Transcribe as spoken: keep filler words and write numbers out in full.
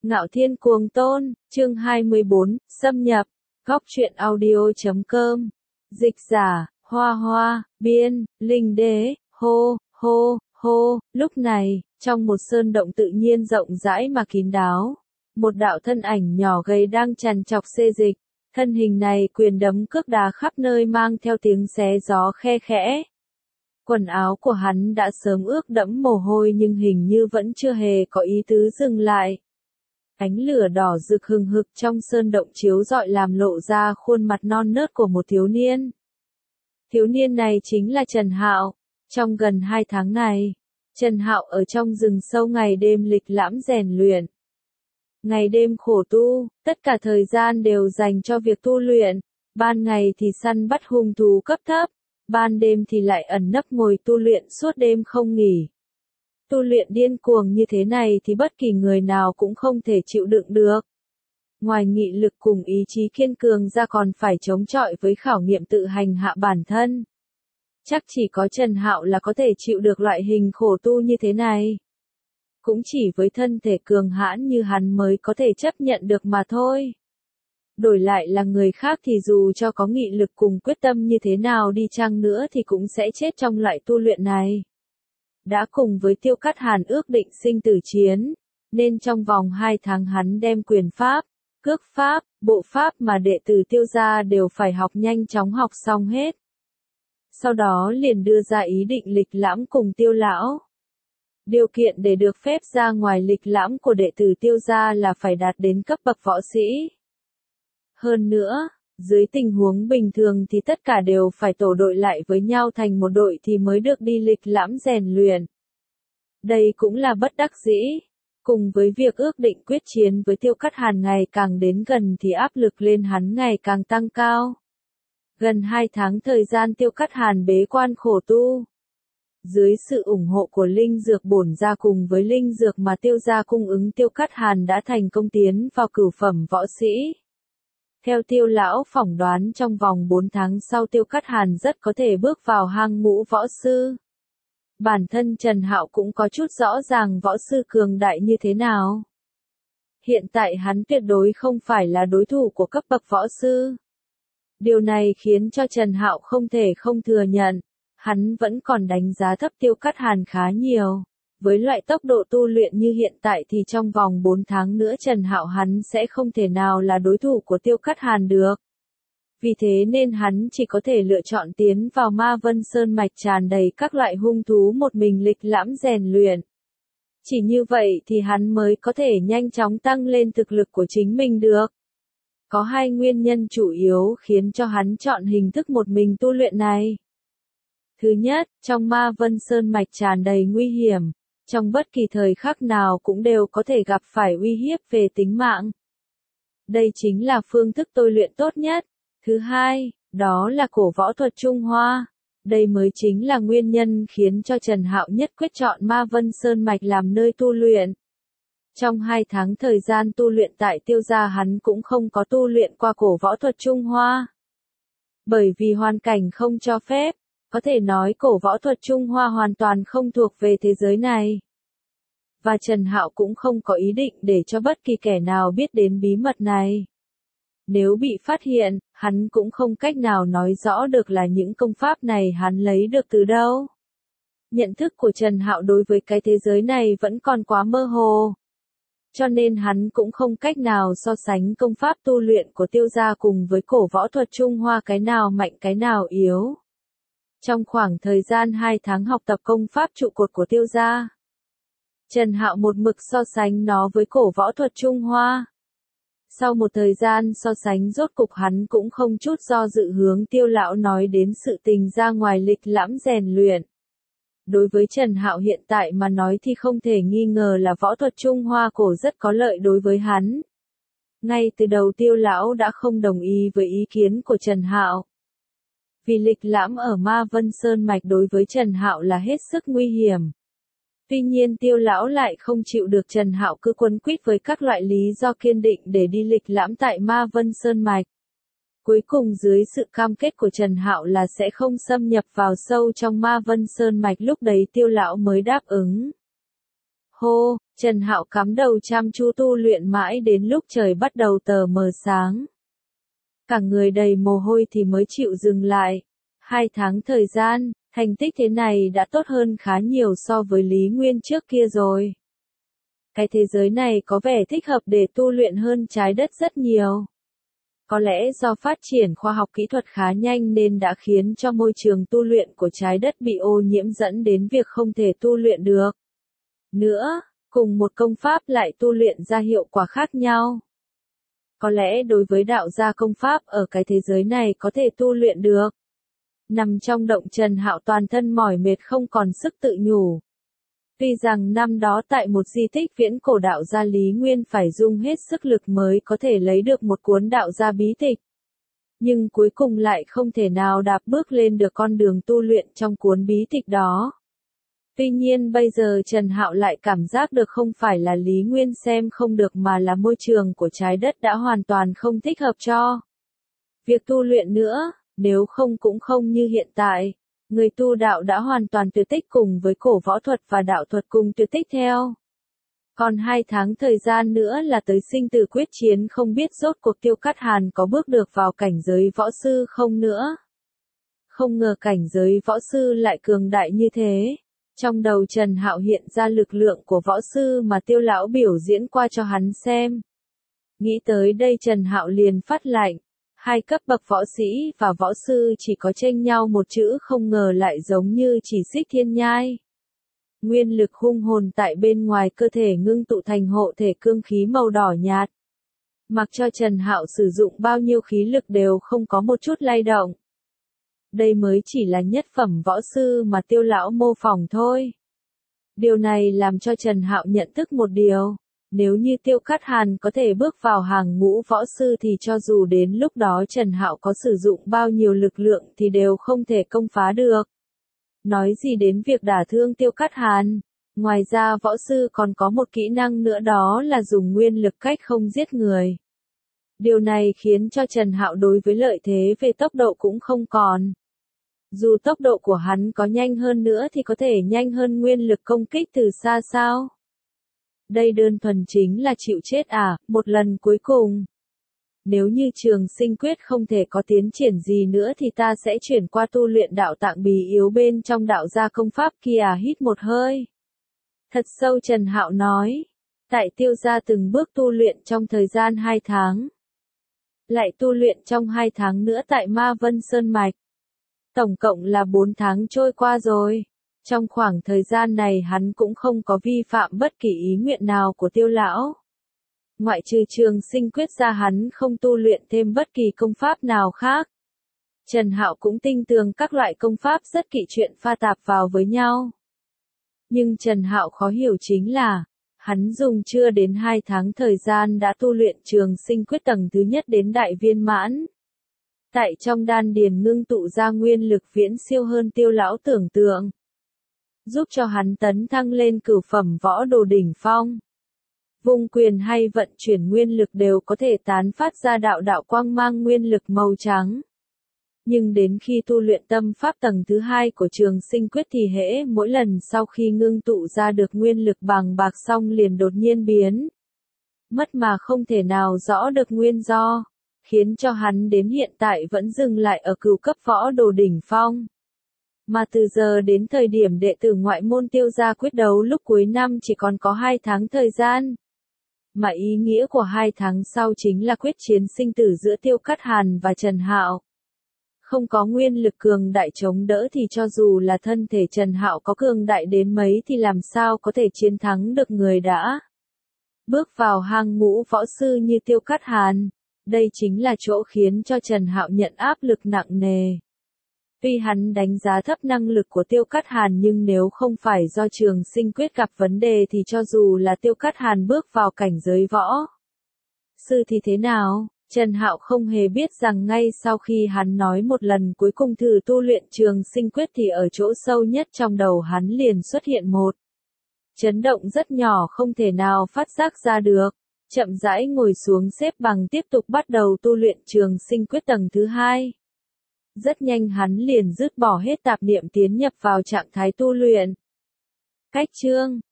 Ngạo Thiên Cuồng Tôn, chương hai mươi bốn, xâm nhập, góc truyện audio chấm com, dịch giả, Hoa Hoa, biên, Linh Đế, hô, hô, hô, lúc này, trong một sơn động tự nhiên rộng rãi mà kín đáo, một đạo thân ảnh nhỏ gầy đang trằn trọc xê dịch, thân hình này quyền đấm cước đá khắp nơi mang theo tiếng xé gió khe khẽ. Quần áo của hắn đã sớm ướt đẫm mồ hôi nhưng hình như vẫn chưa hề có ý tứ dừng lại. Ánh lửa đỏ rực hừng hực trong sơn động chiếu rọi làm lộ ra khuôn mặt non nớt của một thiếu niên. Thiếu niên này chính là Trần Hạo. Trong gần hai tháng này, Trần Hạo ở trong rừng sâu ngày đêm lịch lãm rèn luyện. Ngày đêm khổ tu, tất cả thời gian đều dành cho việc tu luyện. Ban ngày thì săn bắt hung thú cấp thấp, ban đêm thì lại ẩn nấp ngồi tu luyện suốt đêm không nghỉ. Tu luyện điên cuồng như thế này thì bất kỳ người nào cũng không thể chịu đựng được. Ngoài nghị lực cùng ý chí kiên cường ra còn phải chống chọi với khảo nghiệm tự hành hạ bản thân. Chắc chỉ có Trần Hạo là có thể chịu được loại hình khổ tu như thế này. Cũng chỉ với thân thể cường hãn như hắn mới có thể chấp nhận được mà thôi. Đổi lại là người khác thì dù cho có nghị lực cùng quyết tâm như thế nào đi chăng nữa thì cũng sẽ chết trong loại tu luyện này. Đã cùng với Tiêu Cát Hàn ước định sinh tử chiến, nên trong vòng hai tháng hắn đem quyền pháp, cước pháp, bộ pháp mà đệ tử Tiêu gia đều phải học nhanh chóng học xong hết. Sau đó liền đưa ra ý định lịch lãm cùng Tiêu lão. Điều kiện để được phép ra ngoài lịch lãm của đệ tử Tiêu gia là phải đạt đến cấp bậc võ sĩ. Hơn nữa, dưới tình huống bình thường thì tất cả đều phải tổ đội lại với nhau thành một đội thì mới được đi lịch lãm rèn luyện. Đây cũng là bất đắc dĩ. Cùng với việc ước định quyết chiến với Tiêu Cát Hàn ngày càng đến gần thì áp lực lên hắn ngày càng tăng cao. Gần hai tháng thời gian Tiêu Cát Hàn bế quan khổ tu. Dưới sự ủng hộ của linh dược bổn gia cùng với linh dược mà Tiêu gia cung ứng Tiêu Cát Hàn đã thành công tiến vào cửu phẩm võ sĩ. Theo Tiêu lão phỏng đoán trong vòng bốn tháng sau Tiêu Cát Hàn rất có thể bước vào hàng ngũ võ sư. Bản thân Trần Hạo cũng có chút rõ ràng võ sư cường đại như thế nào. Hiện tại hắn tuyệt đối không phải là đối thủ của cấp bậc võ sư. Điều này khiến cho Trần Hạo không thể không thừa nhận, hắn vẫn còn đánh giá thấp Tiêu Cát Hàn khá nhiều. Với loại tốc độ tu luyện như hiện tại thì trong vòng bốn tháng nữa Trần Hạo hắn sẽ không thể nào là đối thủ của Tiêu Cát Hàn được. Vì thế nên hắn chỉ có thể lựa chọn tiến vào Ma Vân Sơn mạch tràn đầy các loại hung thú một mình lịch lãm rèn luyện. Chỉ như vậy thì hắn mới có thể nhanh chóng tăng lên thực lực của chính mình được. Có hai nguyên nhân chủ yếu khiến cho hắn chọn hình thức một mình tu luyện này. Thứ nhất, trong Ma Vân Sơn mạch tràn đầy nguy hiểm, trong bất kỳ thời khắc nào cũng đều có thể gặp phải uy hiếp về tính mạng. Đây chính là phương thức tôi luyện tốt nhất. Thứ hai, đó là cổ võ thuật Trung Hoa. Đây mới chính là nguyên nhân khiến cho Trần Hạo nhất quyết chọn Ma Vân Sơn mạch làm nơi tu luyện. Trong hai tháng thời gian tu luyện tại Tiêu gia hắn cũng không có tu luyện qua cổ võ thuật Trung Hoa. Bởi vì hoàn cảnh không cho phép, có thể nói cổ võ thuật Trung Hoa hoàn toàn không thuộc về thế giới này. Và Trần Hạo cũng không có ý định để cho bất kỳ kẻ nào biết đến bí mật này. Nếu bị phát hiện, hắn cũng không cách nào nói rõ được là những công pháp này hắn lấy được từ đâu. Nhận thức của Trần Hạo đối với cái thế giới này vẫn còn quá mơ hồ. Cho nên hắn cũng không cách nào so sánh công pháp tu luyện của Tiêu gia cùng với cổ võ thuật Trung Hoa cái nào mạnh cái nào yếu. Trong khoảng thời gian hai tháng học tập công pháp trụ cột của Tiêu gia, Trần Hạo một mực so sánh nó với cổ võ thuật Trung Hoa. Sau một thời gian so sánh rốt cục hắn cũng không chút do dự hướng Tiêu lão nói đến sự tình ra ngoài lịch lãm rèn luyện. Đối với Trần Hạo hiện tại mà nói thì không thể nghi ngờ là võ thuật Trung Hoa cổ rất có lợi đối với hắn. Ngay từ đầu Tiêu lão đã không đồng ý với ý kiến của Trần Hạo. Vì lịch lãm ở Ma Vân Sơn mạch đối với Trần Hạo là hết sức nguy hiểm. Tuy nhiên Tiêu lão lại không chịu được Trần Hạo cứ quấn quýt với các loại lý do kiên định để đi lịch lãm tại Ma Vân Sơn mạch. Cuối cùng dưới sự cam kết của Trần Hạo là sẽ không xâm nhập vào sâu trong Ma Vân Sơn mạch lúc đấy Tiêu lão mới đáp ứng. Hô, Trần Hạo cắm đầu chăm chú tu luyện mãi đến lúc trời bắt đầu tờ mờ sáng. Cả người đầy mồ hôi thì mới chịu dừng lại. Hai tháng thời gian, thành tích thế này đã tốt hơn khá nhiều so với Lý Nguyên trước kia rồi. Cái thế giới này có vẻ thích hợp để tu luyện hơn trái đất rất nhiều. Có lẽ do phát triển khoa học kỹ thuật khá nhanh nên đã khiến cho môi trường tu luyện của trái đất bị ô nhiễm dẫn đến việc không thể tu luyện được. Nữa, cùng một công pháp lại tu luyện ra hiệu quả khác nhau. Có lẽ đối với đạo gia công pháp ở cái thế giới này có thể tu luyện được. Nằm trong động Trần Hạo toàn thân mỏi mệt không còn sức tự nhủ. Tuy rằng năm đó tại một di tích viễn cổ đạo gia Lý Nguyên phải dùng hết sức lực mới có thể lấy được một cuốn đạo gia bí tịch. Nhưng cuối cùng lại không thể nào đạp bước lên được con đường tu luyện trong cuốn bí tịch đó. Tuy nhiên bây giờ Trần Hạo lại cảm giác được không phải là Lý Nguyên xem không được mà là môi trường của trái đất đã hoàn toàn không thích hợp cho việc tu luyện nữa, nếu không cũng không như hiện tại. Người tu đạo đã hoàn toàn tuyệt tích cùng với cổ võ thuật và đạo thuật cùng tuyệt tích theo. Còn hai tháng thời gian nữa là tới sinh tử quyết chiến, không biết rốt cuộc Tiêu Cát Hàn có bước được vào cảnh giới võ sư không nữa. Không ngờ cảnh giới võ sư lại cường đại như thế. Trong đầu Trần Hạo hiện ra lực lượng của võ sư mà Tiêu lão biểu diễn qua cho hắn xem. Nghĩ tới đây Trần Hạo liền phát lạnh. Hai cấp bậc võ sĩ và võ sư chỉ có chênh nhau một chữ, không ngờ lại giống như chỉ xích thiên nhai. Nguyên lực hung hồn tại bên ngoài cơ thể ngưng tụ thành hộ thể cương khí màu đỏ nhạt. Mặc cho Trần Hạo sử dụng bao nhiêu khí lực đều không có một chút lay động. Đây mới chỉ là nhất phẩm võ sư mà Tiêu lão mô phỏng thôi. Điều này làm cho Trần Hạo nhận thức một điều. Nếu như Tiêu Cát Hàn có thể bước vào hàng ngũ võ sư thì cho dù đến lúc đó Trần Hạo có sử dụng bao nhiêu lực lượng thì đều không thể công phá được. Nói gì đến việc đả thương Tiêu Cát Hàn. Ngoài ra võ sư còn có một kỹ năng nữa, đó là dùng nguyên lực cách không giết người. Điều này khiến cho Trần Hạo đối với lợi thế về tốc độ cũng không còn. Dù tốc độ của hắn có nhanh hơn nữa thì có thể nhanh hơn nguyên lực công kích từ xa sao? Đây đơn thuần chính là chịu chết à, một lần cuối cùng. Nếu như Trường Sinh Quyết không thể có tiến triển gì nữa thì ta sẽ chuyển qua tu luyện đạo tạng bì yếu bên trong đạo gia công pháp kia. Hít một hơi thật sâu, Trần Hạo nói. Tại Tiêu gia từng bước tu luyện trong thời gian hai tháng. Lại tu luyện trong hai tháng nữa tại Ma Vân Sơn Mạch. Tổng cộng là bốn tháng trôi qua rồi. Trong khoảng thời gian này hắn cũng không có vi phạm bất kỳ ý nguyện nào của Tiêu lão. Ngoại trừ Trường Sinh Quyết ra hắn không tu luyện thêm bất kỳ công pháp nào khác. Trần Hạo cũng tinh tường các loại công pháp rất kỹ chuyện pha tạp vào với nhau. Nhưng Trần Hạo khó hiểu chính là, hắn dùng chưa đến hai tháng thời gian đã tu luyện Trường Sinh Quyết tầng thứ nhất đến đại viên mãn. Tại trong đan điền ngưng tụ ra nguyên lực viễn siêu hơn Tiêu lão tưởng tượng. Giúp cho hắn tấn thăng lên cửu phẩm võ đồ đỉnh phong. Vung quyền hay vận chuyển nguyên lực đều có thể tán phát ra đạo đạo quang mang nguyên lực màu trắng. Nhưng đến khi tu luyện tâm pháp tầng thứ hai của Trường Sinh Quyết thì hễ mỗi lần sau khi ngưng tụ ra được nguyên lực bàng bạc xong liền đột nhiên biến mất mà không thể nào rõ được nguyên do, khiến cho hắn đến hiện tại vẫn dừng lại ở cửu cấp võ đồ đỉnh phong. Mà từ giờ đến thời điểm đệ tử ngoại môn Tiêu gia quyết đấu lúc cuối năm chỉ còn có hai tháng thời gian. Mà ý nghĩa của hai tháng sau chính là quyết chiến sinh tử giữa Tiêu Cát Hàn và Trần Hạo. Không có nguyên lực cường đại chống đỡ thì cho dù là thân thể Trần Hạo có cường đại đến mấy thì làm sao có thể chiến thắng được người đã bước vào hàng ngũ võ sư như Tiêu Cát Hàn. Đây chính là chỗ khiến cho Trần Hạo nhận áp lực nặng nề. Tuy hắn đánh giá thấp năng lực của Tiêu Cát Hàn nhưng nếu không phải do Trường Sinh Quyết gặp vấn đề thì cho dù là Tiêu Cát Hàn bước vào cảnh giới võ sư thì thế nào? Trần Hạo không hề biết rằng ngay sau khi hắn nói một lần cuối cùng thử tu luyện Trường Sinh Quyết thì ở chỗ sâu nhất trong đầu hắn liền xuất hiện một chấn động rất nhỏ không thể nào phát giác ra được. Chậm rãi ngồi xuống xếp bằng tiếp tục bắt đầu tu luyện Trường Sinh Quyết tầng thứ hai. Rất nhanh hắn liền dứt bỏ hết tạp niệm tiến nhập vào trạng thái tu luyện. Cách chương